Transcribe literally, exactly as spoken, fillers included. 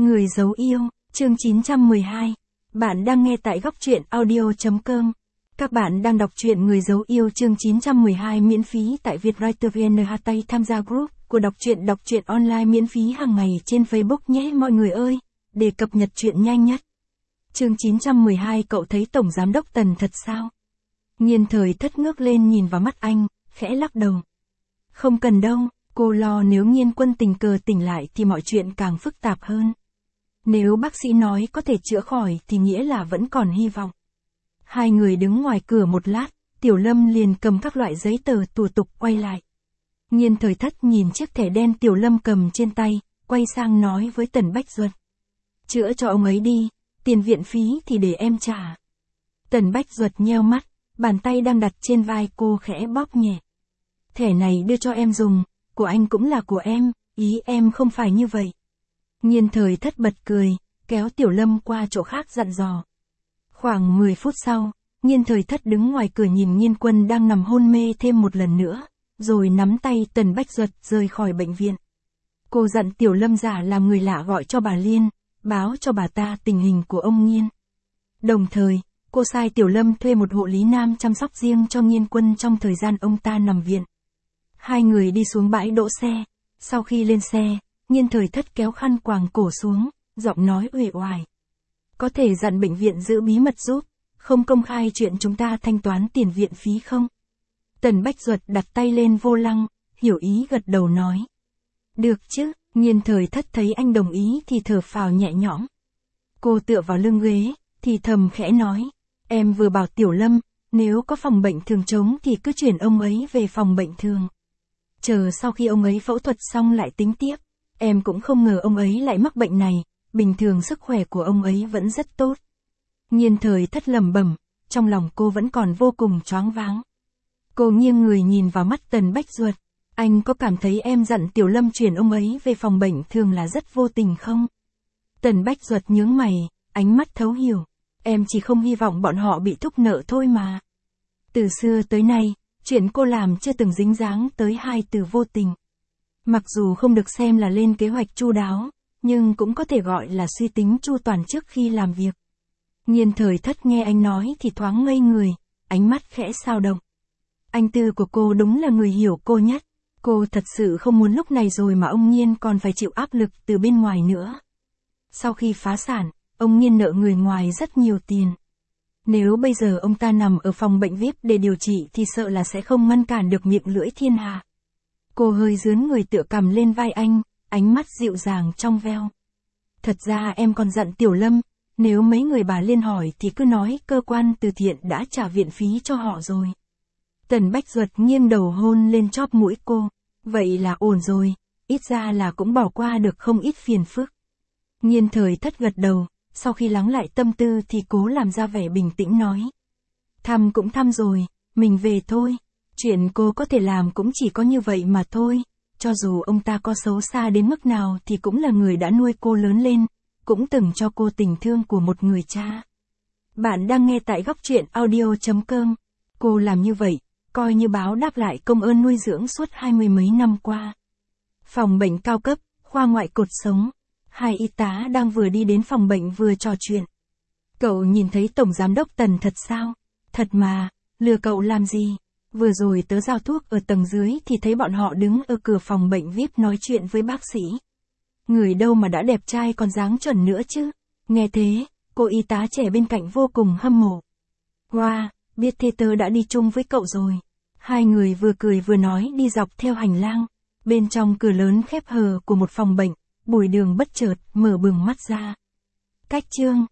Người giấu yêu, chương chín trăm mười hai. Bạn đang nghe tại góc truyện audio chấm com. Các bạn đang đọc truyện Người giấu yêu chương chín trăm mười hai miễn phí tại Vietwriter vê en. Tay tham gia group của đọc truyện đọc truyện online miễn phí hàng ngày trên Facebook nhé mọi người ơi, để cập nhật truyện nhanh nhất. Chương chín trăm mười hai. Cậu thấy Tổng Giám đốc Tần thật sao? Nhiên Thời Thất ngước lên nhìn vào mắt anh, khẽ lắc đầu. Không cần đâu, cô lo nếu Nhiên Quân tình cờ tỉnh lại thì mọi chuyện càng phức tạp hơn. Nếu bác sĩ nói có thể chữa khỏi thì nghĩa là vẫn còn hy vọng. Hai người đứng ngoài cửa một lát, Tiểu Lâm liền cầm các loại giấy tờ thủ tục quay lại. Nhiên Thời Thất nhìn chiếc thẻ đen Tiểu Lâm cầm trên tay, quay sang nói với Tần Bách Duật. Chữa cho ông ấy đi, tiền viện phí thì để em trả. Tần Bách Duật nheo mắt, bàn tay đang đặt trên vai cô khẽ bóp nhẹ. Thẻ này đưa cho em dùng, của anh cũng là của em, ý em không phải như vậy. Nhiên Thời Thất bật cười, kéo Tiểu Lâm qua chỗ khác dặn dò. Khoảng mười phút sau, Nhiên Thời Thất đứng ngoài cửa nhìn Nhiên Quân đang nằm hôn mê thêm một lần nữa, rồi nắm tay Tần Bách Duật rời khỏi bệnh viện. Cô dặn Tiểu Lâm giả làm người lạ gọi cho bà Liên, báo cho bà ta tình hình của ông Nhiên. Đồng thời, cô sai Tiểu Lâm thuê một hộ lý nam chăm sóc riêng cho Nhiên Quân trong thời gian ông ta nằm viện. Hai người đi xuống bãi đỗ xe, sau khi lên xe, Nhiên Thời Thất kéo khăn quàng cổ xuống, giọng nói uể oải. Có thể dặn bệnh viện giữ bí mật giúp, không công khai chuyện chúng ta thanh toán tiền viện phí không? Tần Bách Duật đặt tay lên vô lăng, hiểu ý gật đầu nói. Được chứ, Nhiên Thời Thất thấy anh đồng ý thì thở phào nhẹ nhõm. Cô tựa vào lưng ghế, thì thầm khẽ nói. Em vừa bảo Tiểu Lâm, nếu có phòng bệnh thường trống thì cứ chuyển ông ấy về phòng bệnh thường. Chờ sau khi ông ấy phẫu thuật xong lại tính tiếp. Em cũng không ngờ ông ấy lại mắc bệnh này, bình thường sức khỏe của ông ấy vẫn rất tốt. Nhiên Thời Thất lẩm bẩm, trong lòng cô vẫn còn vô cùng choáng váng. Cô nghiêng người nhìn vào mắt Tần Bách Duật, anh có cảm thấy em dặn Tiểu Lâm chuyển ông ấy về phòng bệnh thường là rất vô tình không? Tần Bách Duật nhướng mày, ánh mắt thấu hiểu, em chỉ không hy vọng bọn họ bị thúc nợ thôi mà. Từ xưa tới nay, chuyện cô làm chưa từng dính dáng tới hai từ vô tình. Mặc dù không được xem là lên kế hoạch chu đáo, nhưng cũng có thể gọi là suy tính chu toàn trước khi làm việc. Nhiên Thời Thất nghe anh nói thì thoáng ngây người, ánh mắt khẽ sao động. Anh Tư của cô đúng là người hiểu cô nhất. Cô thật sự không muốn lúc này rồi mà ông Nhiên còn phải chịu áp lực từ bên ngoài nữa. Sau khi phá sản, ông Nhiên nợ người ngoài rất nhiều tiền. Nếu bây giờ ông ta nằm ở phòng bệnh vi ai pi để điều trị thì sợ là sẽ không ngăn cản được miệng lưỡi thiên hạ. Cô hơi dướn người tựa cằm lên vai anh, ánh mắt dịu dàng trong veo. Thật ra em còn dặn Tiểu Lâm, nếu mấy người bà Liên hỏi thì cứ nói cơ quan từ thiện đã trả viện phí cho họ rồi. Tần Bách Duật nghiêng đầu hôn lên chóp mũi cô, vậy là ổn rồi, ít ra là cũng bỏ qua được không ít phiền phức. Nhiên Thời Thất gật đầu, sau khi lắng lại tâm tư thì cố làm ra vẻ bình tĩnh nói. Thăm cũng thăm rồi, mình về thôi. Chuyện cô có thể làm cũng chỉ có như vậy mà thôi, cho dù ông ta có xấu xa đến mức nào thì cũng là người đã nuôi cô lớn lên, cũng từng cho cô tình thương của một người cha. Bạn đang nghe tại góc truyện audio chấm com. Cô làm như vậy, coi như báo đáp lại công ơn nuôi dưỡng suốt hai mươi mấy năm qua. Phòng bệnh cao cấp, khoa ngoại cột sống. Hai y tá đang vừa đi đến phòng bệnh vừa trò chuyện. Cậu nhìn thấy Tổng Giám đốc Tần thật sao? Thật mà, lừa cậu làm gì? Vừa rồi tớ giao thuốc ở tầng dưới thì thấy bọn họ đứng ở cửa phòng bệnh vi ai pi nói chuyện với bác sĩ. Người đâu mà đã đẹp trai còn dáng chuẩn nữa chứ. Nghe thế, cô y tá trẻ bên cạnh vô cùng hâm mộ. Wow, biết thế tớ đã đi chung với cậu rồi. Hai người vừa cười vừa nói đi dọc theo hành lang. Bên trong cửa lớn khép hờ của một phòng bệnh, Bùi Đường bất chợt mở bừng mắt ra. Cách chương